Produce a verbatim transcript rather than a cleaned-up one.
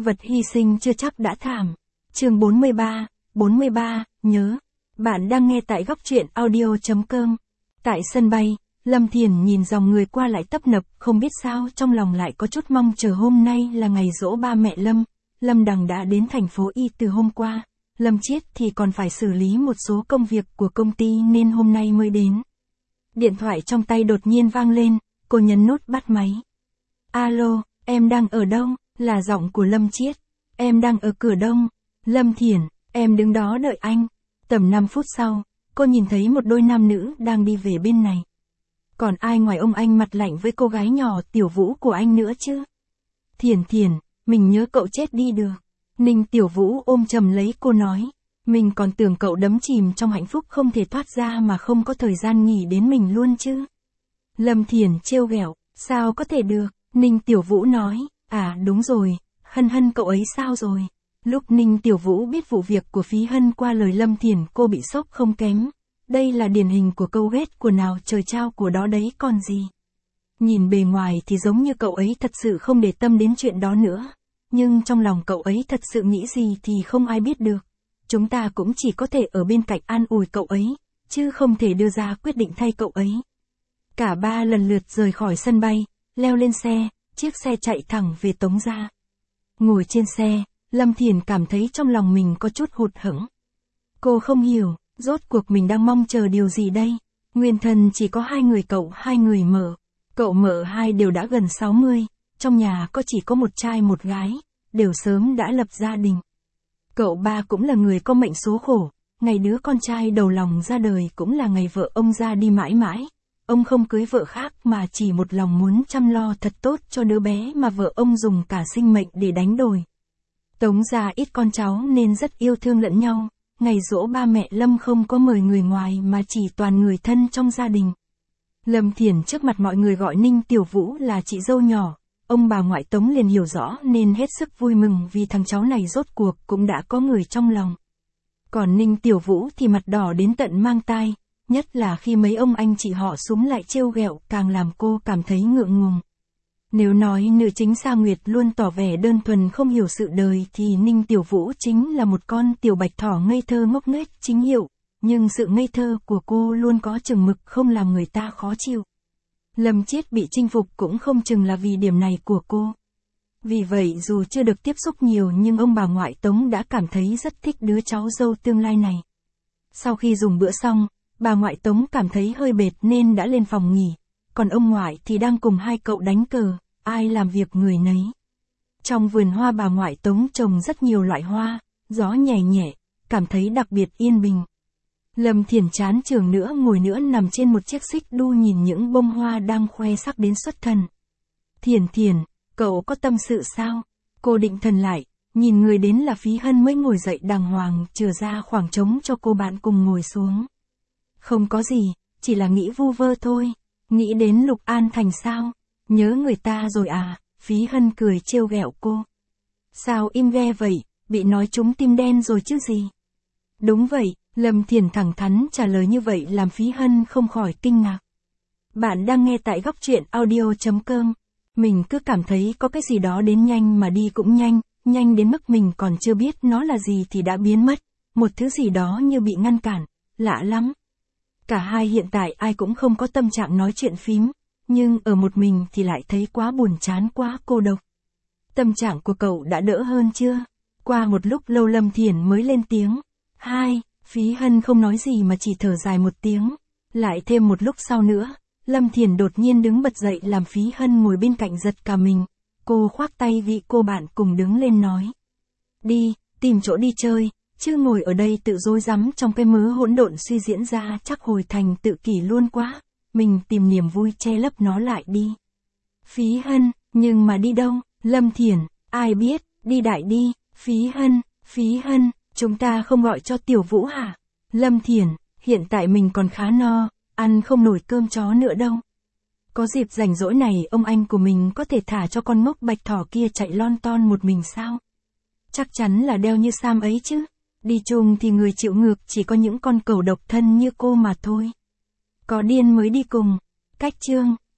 vật hy sinh chưa chắc đã thảm. Chương bốn mươi ba, bốn mươi ba, nhớ. Bạn đang nghe tại góc truyện audio chấm com. Tại sân bay, Lâm Thiển nhìn dòng người qua lại tấp nập, không biết sao trong lòng lại có chút mong chờ hôm nay là ngày giỗ ba mẹ Lâm. Lâm Đằng đã đến thành phố Y từ hôm qua. Lâm Chiết thì còn phải xử lý một số công việc của công ty nên hôm nay mới đến. Điện thoại trong tay đột nhiên vang lên, cô nhấn nút bắt máy. Alo, em đang ở đâu? Là giọng của Lâm Chiết. Em đang ở cửa đông. Lâm Thiển, em đứng đó đợi anh. Tầm năm phút sau, cô nhìn thấy một đôi nam nữ đang đi về bên này. Còn ai ngoài ông anh mặt lạnh với cô gái nhỏ Tiểu Vũ của anh nữa chứ? Thiển Thiển, mình nhớ cậu chết đi được. Ninh Tiểu Vũ ôm chầm lấy cô nói. Mình còn tưởng cậu đắm chìm trong hạnh phúc không thể thoát ra mà không có thời gian nghỉ đến mình luôn chứ. Lâm Thiển trêu ghẹo, sao có thể được? Ninh Tiểu Vũ nói, à đúng rồi, Hân Hân cậu ấy sao rồi? Lúc Ninh Tiểu Vũ biết vụ việc của Phí Hân qua lời Lâm Thiển cô bị sốc không kém. Đây là điển hình của câu ghét của nào trời trao của đó đấy còn gì. Nhìn bề ngoài thì giống như cậu ấy thật sự không để tâm đến chuyện đó nữa. Nhưng trong lòng cậu ấy thật sự nghĩ gì thì không ai biết được. Chúng ta cũng chỉ có thể ở bên cạnh an ủi cậu ấy, chứ không thể đưa ra quyết định thay cậu ấy. Cả ba lần lượt rời khỏi sân bay, leo lên xe, chiếc xe chạy thẳng về Tống gia. Ngồi trên xe, Lâm Thiển cảm thấy trong lòng mình có chút hụt hẫng. Cô không hiểu, rốt cuộc mình đang mong chờ điều gì đây? Nguyên thân chỉ có hai người cậu, hai người mợ. Cậu mợ hai đều đã gần sáu mươi, trong nhà có chỉ có một trai một gái, đều sớm đã lập gia đình. Cậu ba cũng là người có mệnh số khổ, ngày đứa con trai đầu lòng ra đời cũng là ngày vợ ông ra đi mãi mãi. Ông không cưới vợ khác mà chỉ một lòng muốn chăm lo thật tốt cho đứa bé mà vợ ông dùng cả sinh mệnh để đánh đổi. Tống gia ít con cháu nên rất yêu thương lẫn nhau, ngày giỗ ba mẹ Lâm không có mời người ngoài mà chỉ toàn người thân trong gia đình. Lâm Thiển trước mặt mọi người gọi Ninh Tiểu Vũ là chị dâu nhỏ, ông bà ngoại Tống liền hiểu rõ nên hết sức vui mừng vì thằng cháu này rốt cuộc cũng đã có người trong lòng. Còn Ninh Tiểu Vũ thì mặt đỏ đến tận mang tai, nhất là khi mấy ông anh chị họ súm lại trêu ghẹo càng làm cô cảm thấy ngượng ngùng. Nếu nói nữ chính Sa Nguyệt luôn tỏ vẻ đơn thuần không hiểu sự đời thì Ninh Tiểu Vũ chính là một con tiểu bạch thỏ ngây thơ ngốc nghếch chính hiệu, nhưng sự ngây thơ của cô luôn có chừng mực không làm người ta khó chịu. Lâm Chiết bị chinh phục cũng không chừng là vì điểm này của cô. Vì vậy dù chưa được tiếp xúc nhiều nhưng ông bà ngoại Tống đã cảm thấy rất thích đứa cháu dâu tương lai này. Sau khi dùng bữa xong, bà ngoại Tống cảm thấy hơi mệt nên đã lên phòng nghỉ, còn ông ngoại thì đang cùng hai cậu đánh cờ, ai làm việc người nấy. Trong vườn hoa bà ngoại Tống trồng rất nhiều loại hoa, gió nhẹ nhẹ, cảm thấy đặc biệt yên bình. Lâm Thiển chán trường nữa ngồi nữa nằm trên một chiếc xích đu nhìn những bông hoa đang khoe sắc đến xuất thần. Thiển Thiển, cậu có tâm sự sao? Cô định thần lại, nhìn người đến là Phí Hân mới ngồi dậy đàng hoàng chừa ra khoảng trống cho cô bạn cùng ngồi xuống. Không có gì, chỉ là nghĩ vu vơ thôi. Nghĩ đến Lục An Thành sao? Nhớ người ta rồi à? Phí Hân cười trêu ghẹo cô. Sao im ghe vậy, bị nói trúng tim đen rồi chứ gì? Đúng vậy, Lâm Thiển thẳng thắn trả lời như vậy làm Phí Hân không khỏi kinh ngạc. Bạn đang nghe tại góc truyện audio chấm com. Mình cứ cảm thấy có cái gì đó đến nhanh mà đi cũng nhanh, nhanh đến mức mình còn chưa biết nó là gì thì đã biến mất. Một thứ gì đó như bị ngăn cản, lạ lắm. Cả hai hiện tại ai cũng không có tâm trạng nói chuyện phím, nhưng ở một mình thì lại thấy quá buồn chán quá cô độc. Tâm trạng của cậu đã đỡ hơn chưa? Qua một lúc lâu Lâm Thiển mới lên tiếng. Hai, Phí Hân không nói gì mà chỉ thở dài một tiếng. Lại thêm một lúc sau nữa, Lâm Thiển đột nhiên đứng bật dậy làm Phí Hân ngồi bên cạnh giật cả mình. Cô khoác tay vị cô bạn cùng đứng lên nói. Đi, tìm chỗ đi chơi, chứ ngồi ở đây tự rối rắm trong cái mớ hỗn độn suy diễn ra chắc hồi thành tự kỷ luôn quá. Mình tìm niềm vui che lấp nó lại đi. Phí Hân, nhưng mà đi đâu? Lâm Thiển, ai biết, đi đại đi. Phí Hân, Phí Hân, chúng ta không gọi cho Tiểu Vũ hả? Lâm Thiển, hiện tại mình còn khá no, ăn không nổi cơm chó nữa đâu. Có dịp rảnh rỗi này ông anh của mình có thể thả cho con ngốc bạch thỏ kia chạy lon ton một mình sao? Chắc chắn là đeo như Sam ấy chứ. Đi chung thì người chịu ngược chỉ có những con cẩu độc thân như cô mà thôi. Có điên mới đi cùng. Cách chương